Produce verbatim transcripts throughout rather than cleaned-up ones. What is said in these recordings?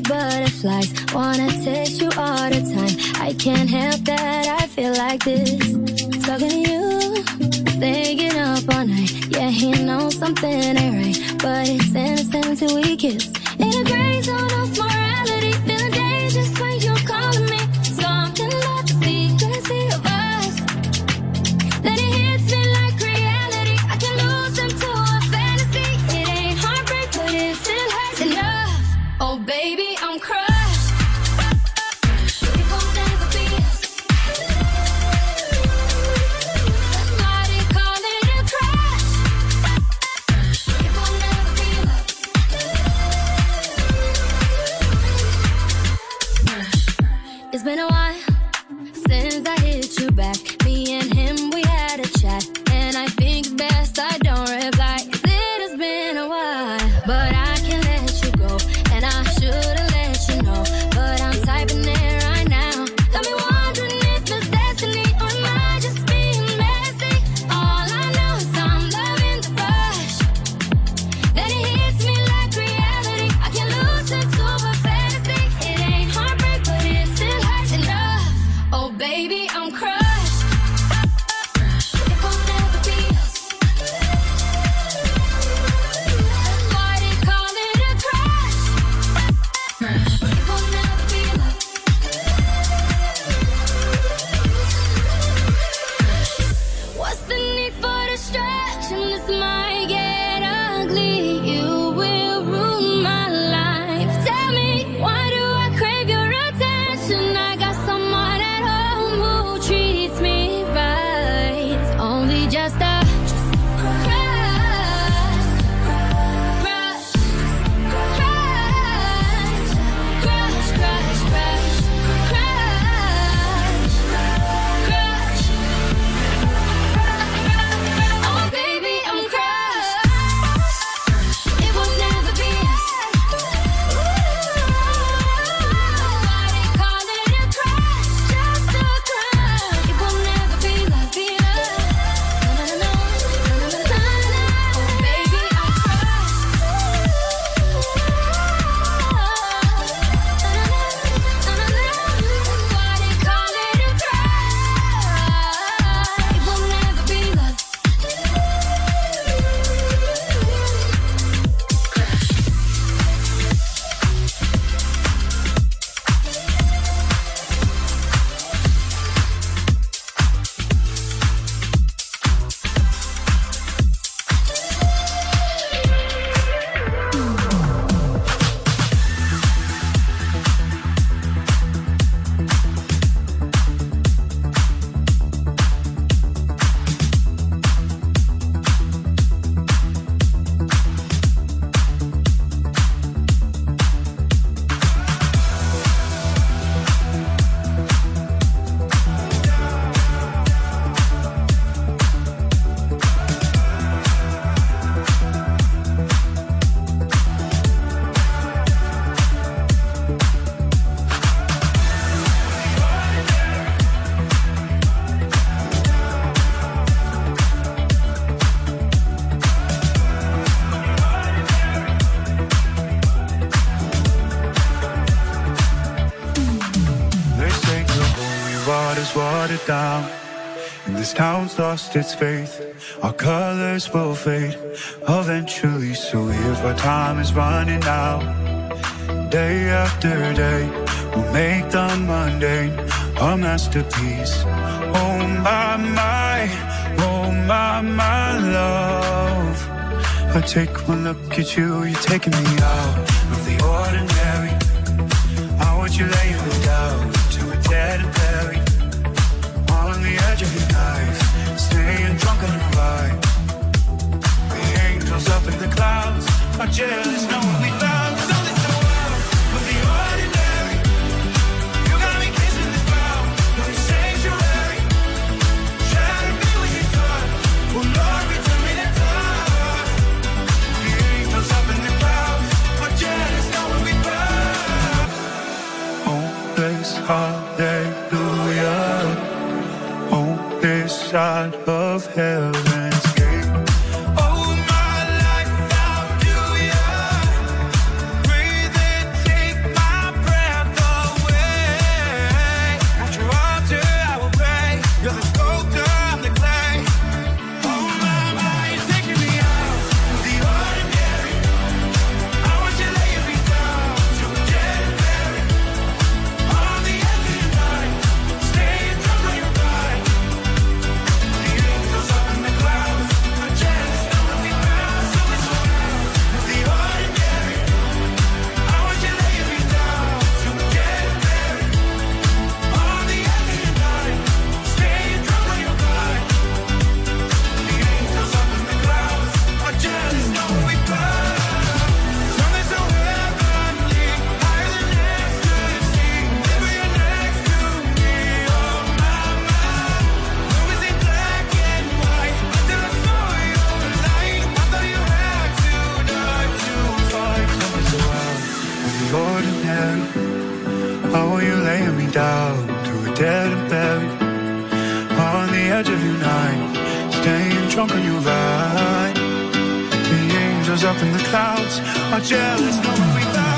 butterflies. Wanna taste you all the time. I can't help that I feel like this. Talking to you, staying up all night. Yeah, he knows something ain't right, but it's innocent till we kiss. In a gray zone of morality, feeling dangerous when you're calling me. Something about the secrecy of us. Then it hits me like reality. I can lose into a fantasy. It ain't heartbreak, but it still hurts enough. Oh baby, I'm crushed. It won't never be us. That's why they call it a crush. It won't never be love. It's been a while since I hit you back. Me and him, we had a chat, and I think it's best I don't reply. 'Cause it has been a while, but I can let you go, and I should've let you know. But I'm typing it right now. Got me wondering if it's destiny, or am I just being messy? All I know is I'm loving the rush. Then it hits me like reality. I can lose into a fantasy. It ain't heartbreak, but it still hurts enough. Oh baby, I'm crushed. It won't never be us. That's why they call it a crush. It won't never be love. What's the need for distraction? This might get ugly. You will ruin my life. Tell me, why do I crave your attention? I got someone at home who treats me right. It's only just a crush, crush, crush, crush, crush, crush, crush, crush. Oh baby, I'm crushed. It will never be us. Why they call it a crush? Just a crush. It will never be love, be love. No, no, no, no, no, no, no, no. Oh baby, I'm crushed. That's why they call it a crush. It will never be love. They say the holy water's watered down, and this town's lost its faith. Our colors will fade eventually, so if our time is running out, day after day, we'll make the mundane a masterpiece. Oh my, my, oh my, my love. I take one look at you, you're taking me out of the ordinary. I want you laying me down to a dead and buried, on the edge of your knife, staying drunk on the ride. The angels up in the clouds are jealous, know what we found. So it's the world of the ordinary. You got me kissing the ground, no sanctuary. Shatter me with your touch, oh Lord, return me to touch. The angels up in the clouds are jealous, know what we found. Oh, this hallelujah. Oh, this side of heaven's gate. Oh, my life, how do you breathe and take my edge of your night, staying drunk on your ride. The angels up in the clouds are jealous, knowing we love.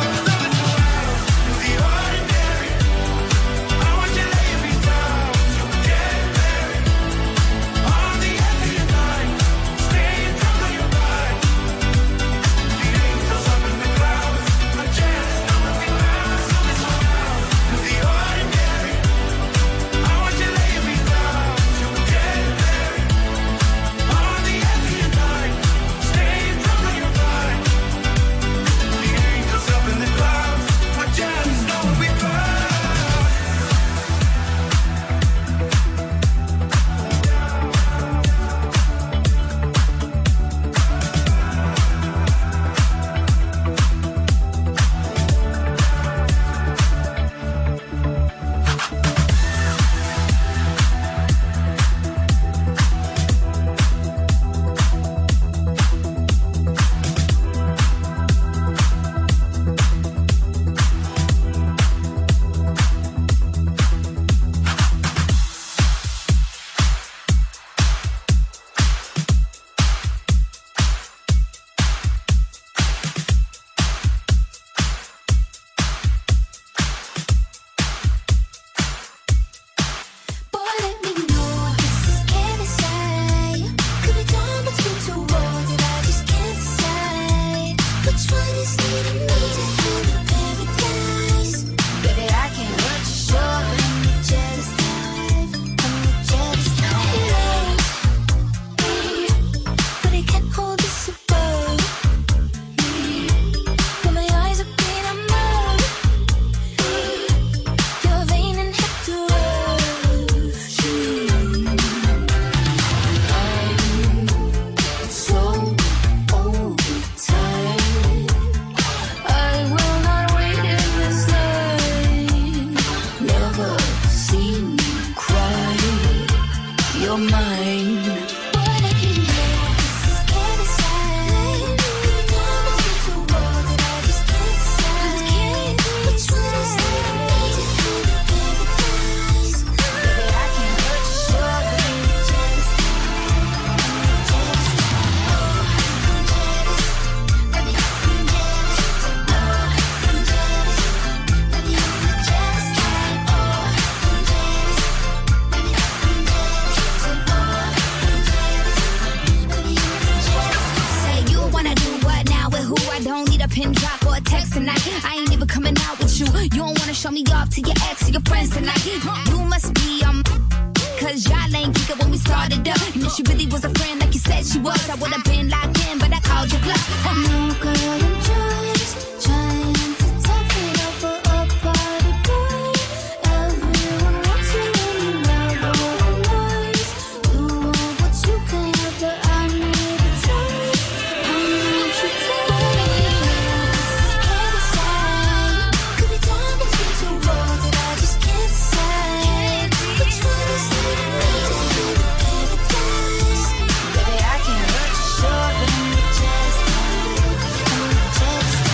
Baby, I can't hurt you, sure, but I'm just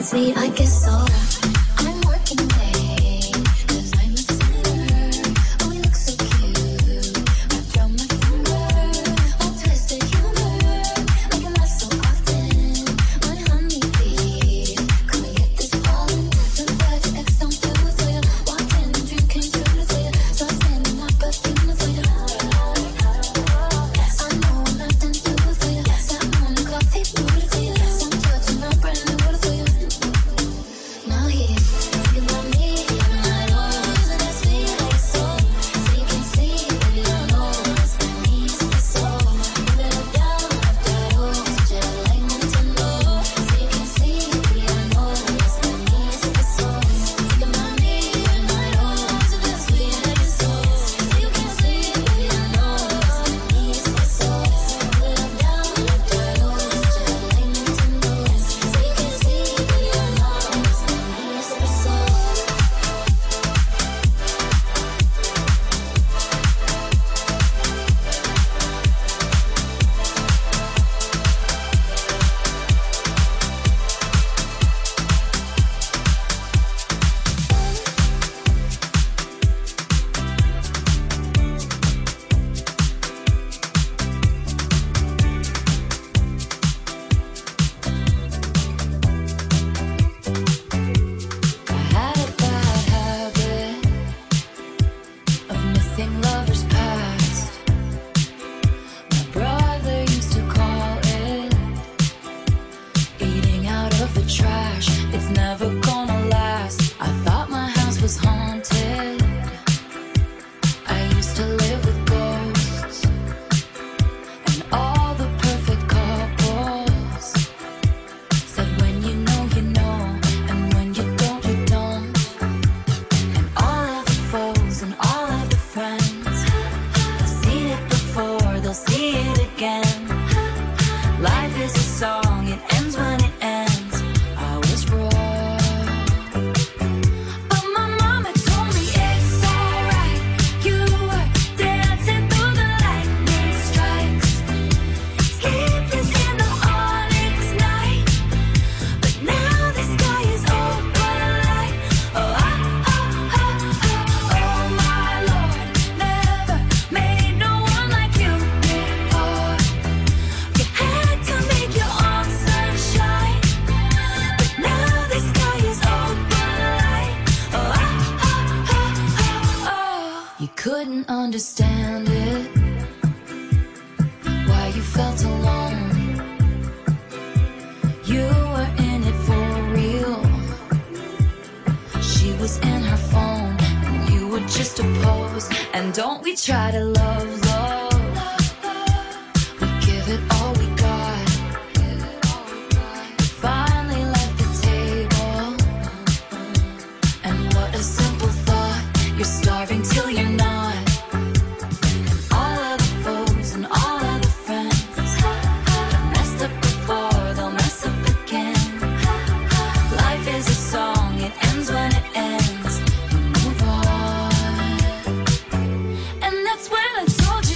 sweet, I guess so. I'm working late, cause I'm a sinner. Oh, we look so cute. I draw my finger, all twisted humor. Like a laugh so often. My honey bee, come and get this pollen. So glad your ex don't feel this way. Walked in and dream came true this way. So I stand in my perfume this way. I know I'm nothing to this way. That morning coffee, blue this way. Some touching my brand new this way. Now he's thinking about me, and I know so that's sweet like so. So you can see, baby, I know it's my knees for so. Move it up down after I do, such a like Nintendo. So you can see, baby, I know it's my knees for so. Thinking about me, and I know so that's sweet like so. So you can see, baby, I know it's my knees for so. Move it up down after I do, such a like Nintendo. So you can see, baby, I know it's my knees for so. I had a bad habit of missing lovers past. My brother used to call it eating out of the trash. It's never gonna last. I thought my house was haunted. I used to live with ghosts and all the perfect couples. Said when you know, you know, and when you don't, you don't. And all of the foes and all of the friends, seen it before, they'll see it again. Life is a song, it ends when it ends. I was wrong, but my mama told me it's alright. You were dancing through the lightning strikes, sleepless in the onyx night. But now the sky is open light. Oh, oh, oh, oh, oh, oh, my Lord, never made no one like you before. You had to make your own sunshine, but now the sky is open light. Oh, oh, oh, oh, oh, oh. You couldn't understand it, why you felt alone. You were in it for real. She was in her phone, and you were just a pose. And don't we try to love, love? We give it all we got. You finally left the table, and what a simple thought. You're starving till you're not. All of the foes and all of the friends have messed up before, they'll mess up again. Life is a song, it ends when it ends. You move on, and that's when I told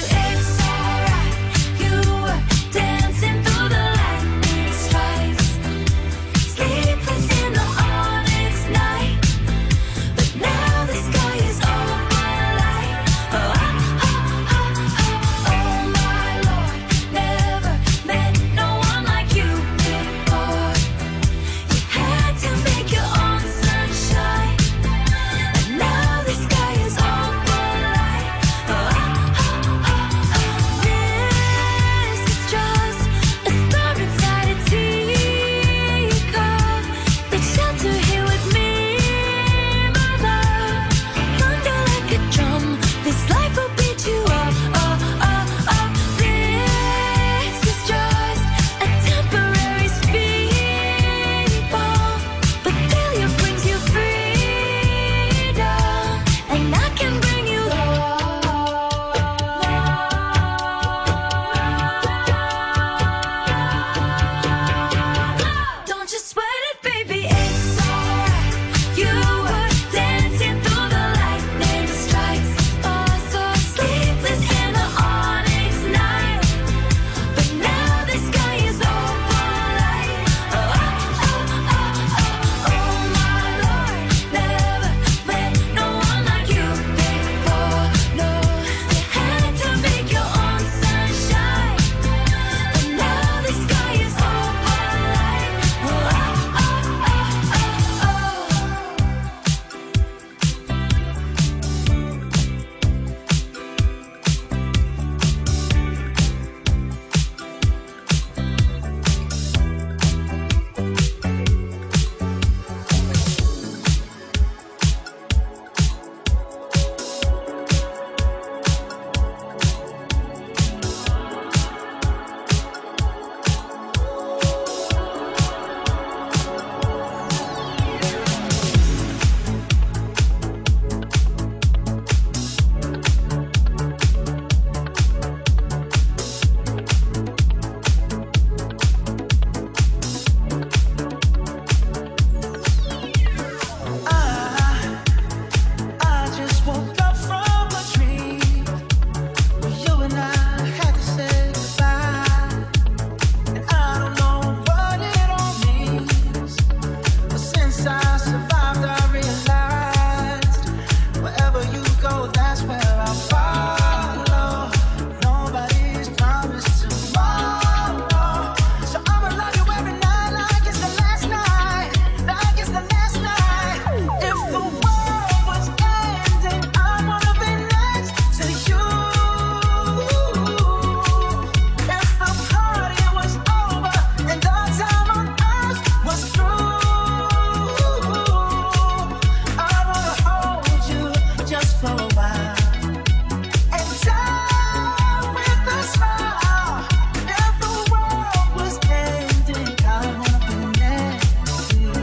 just for a while. And time with a smile, if the world was ending, I wanna be next to you.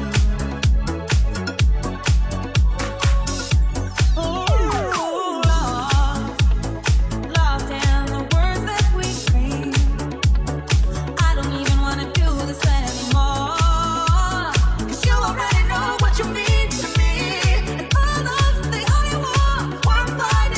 Ooh, lost, lost in the words that we scream. I don't even wanna do this anymore. 'Cause you already know what you mean to me. And all those, they only want one fight.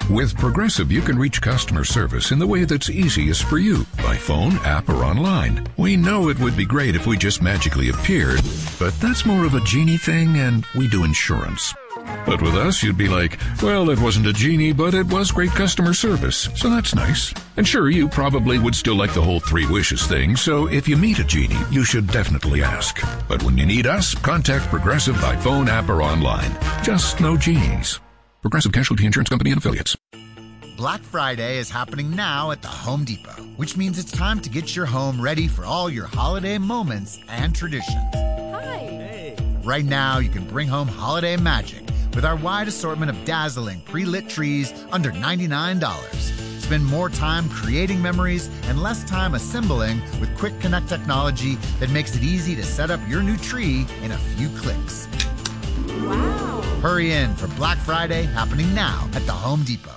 With Progressive, you can reach customer service in the way that's easiest for you, by phone, app, or online. We know it would be great if we just magically appeared, but that's more of a genie thing, and we do insurance. But with us, you'd be like, well, it wasn't a genie, but it was great customer service, so that's nice. And sure, you probably would still like the whole three wishes thing, so if you meet a genie, you should definitely ask. But when you need us, contact Progressive by phone, app, or online. Just no genies. Progressive Casualty Insurance Company and Affiliates. Black Friday is happening now at the Home Depot, which means it's time to get your home ready for all your holiday moments and traditions. Hi. Hey. Right now, you can bring home holiday magic with our wide assortment of dazzling pre-lit trees under ninety-nine dollars. Spend more time creating memories and less time assembling with Quick Connect technology that makes it easy to set up your new tree in a few clicks. Wow. Hurry in for Black Friday happening now at the Home Depot.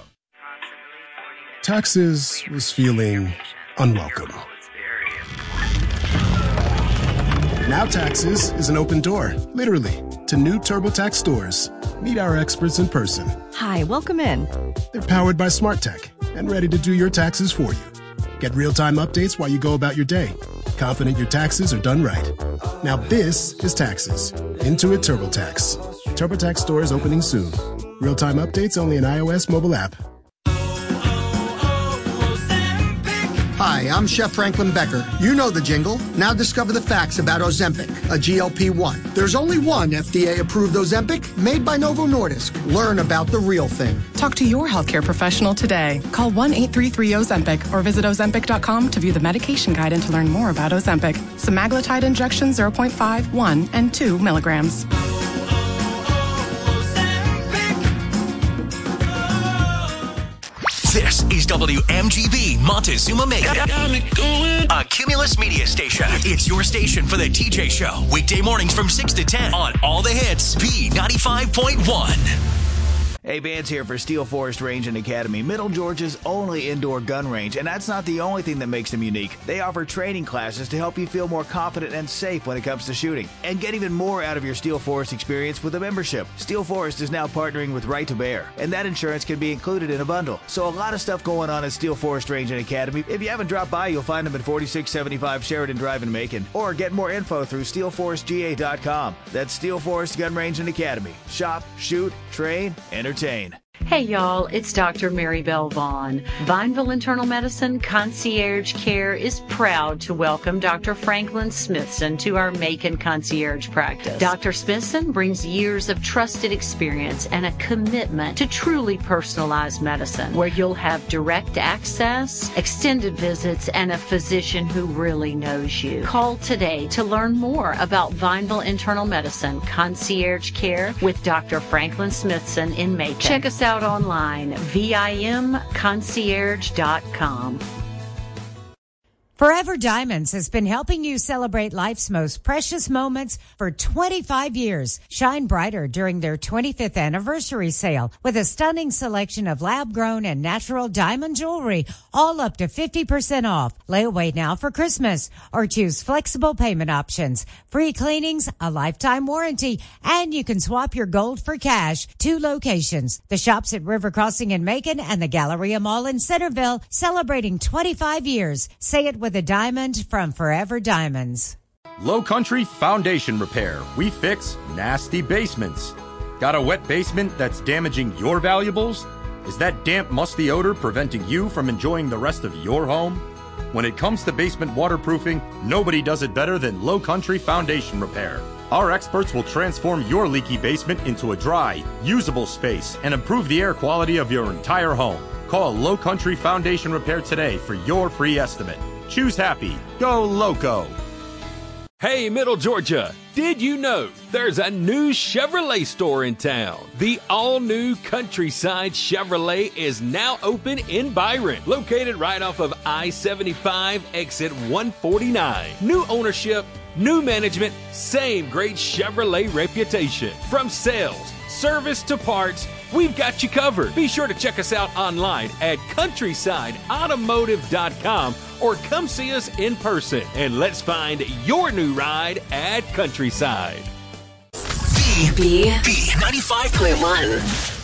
Taxes was feeling unwelcome. Now Taxes is an open door, literally, to new TurboTax stores. Meet our experts in person. Hi, welcome in. They're powered by Smart Tech and ready to do your taxes for you. Get real-time updates while you go about your day. Confident your taxes are done right. Now this is Taxes. Intuit TurboTax. TurboTax stores opening soon. Real-time updates only in iOS mobile app. Hi, I'm Chef Franklin Becker. You know the jingle. Now discover the facts about Ozempic, a G L P one. There's only one F D A-approved Ozempic made by Novo Nordisk. Learn about the real thing. Talk to your healthcare professional today. Call one eight three three Ozempic or visit Ozempic dot com to view the medication guide and to learn more about Ozempic. Semaglutide injection zero point five, one, and two milligrams. This is W M G B Montezuma-Macon, a Cumulus media station. It's your station for the T J Show. Weekday mornings from six to ten on all the hits. B ninety-five point one. Hey, Vance here for Steel Forest Range and Academy, Middle Georgia's only indoor gun range. And that's not the only thing that makes them unique. They offer training classes to help you feel more confident and safe when it comes to shooting. And get even more out of your Steel Forest experience with a membership. Steel Forest is now partnering with Right to Bear, and that insurance can be included in a bundle. So a lot of stuff going on at Steel Forest Range and Academy. If you haven't dropped by, you'll find them at forty-six seventy-five Sheridan Drive in Macon. Or get more info through steel forest g a dot com. That's Steel Forest Gun Range and Academy. Shop, shoot, train, entertain. Hey y'all, it's Doctor Mary Bell Vaughn. Vineville Internal Medicine Concierge Care is proud to welcome Doctor Franklin Smithson to our Macon Concierge practice. Doctor Smithson brings years of trusted experience and a commitment to truly personalized medicine, where you'll have direct access, extended visits, and a physician who really knows you. Call today to learn more about Vineville Internal Medicine Concierge Care with Doctor Franklin Smithson in Macon. Check us out online, vim concierge dot com. Forever Diamonds has been helping you celebrate life's most precious moments for twenty-five years. Shine brighter during their twenty-fifth anniversary sale with a stunning selection of lab-grown and natural diamond jewelry, all up to fifty percent off. Lay away now for Christmas or choose flexible payment options. Free cleanings, a lifetime warranty, and you can swap your gold for cash. Two locations. The shops at River Crossing in Macon and the Galleria Mall in Centerville, celebrating twenty-five years. Say it with a diamond from Forever Diamonds. Low Country Foundation Repair. We fix nasty basements. Got a wet basement that's damaging your valuables? Is that damp, musty odor preventing you from enjoying the rest of your home? When it comes to basement waterproofing, nobody does it better than Low Country Foundation Repair. Our experts will transform your leaky basement into a dry, usable space and improve the air quality of your entire home. Call Low Country Foundation Repair today for your free estimate. Choose happy. Go Loco. Hey, Middle Georgia. Did you know there's a new Chevrolet store in town? The all-new Countryside Chevrolet is now open in Byron, located right off of I seventy-five, exit one forty-nine. New ownership, new management, same great Chevrolet reputation. From sales, service to parts, we've got you covered. Be sure to check us out online at countryside automotive dot com or come see us in person, and let's find your new ride at Countryside. B, B, B ninety-five point one.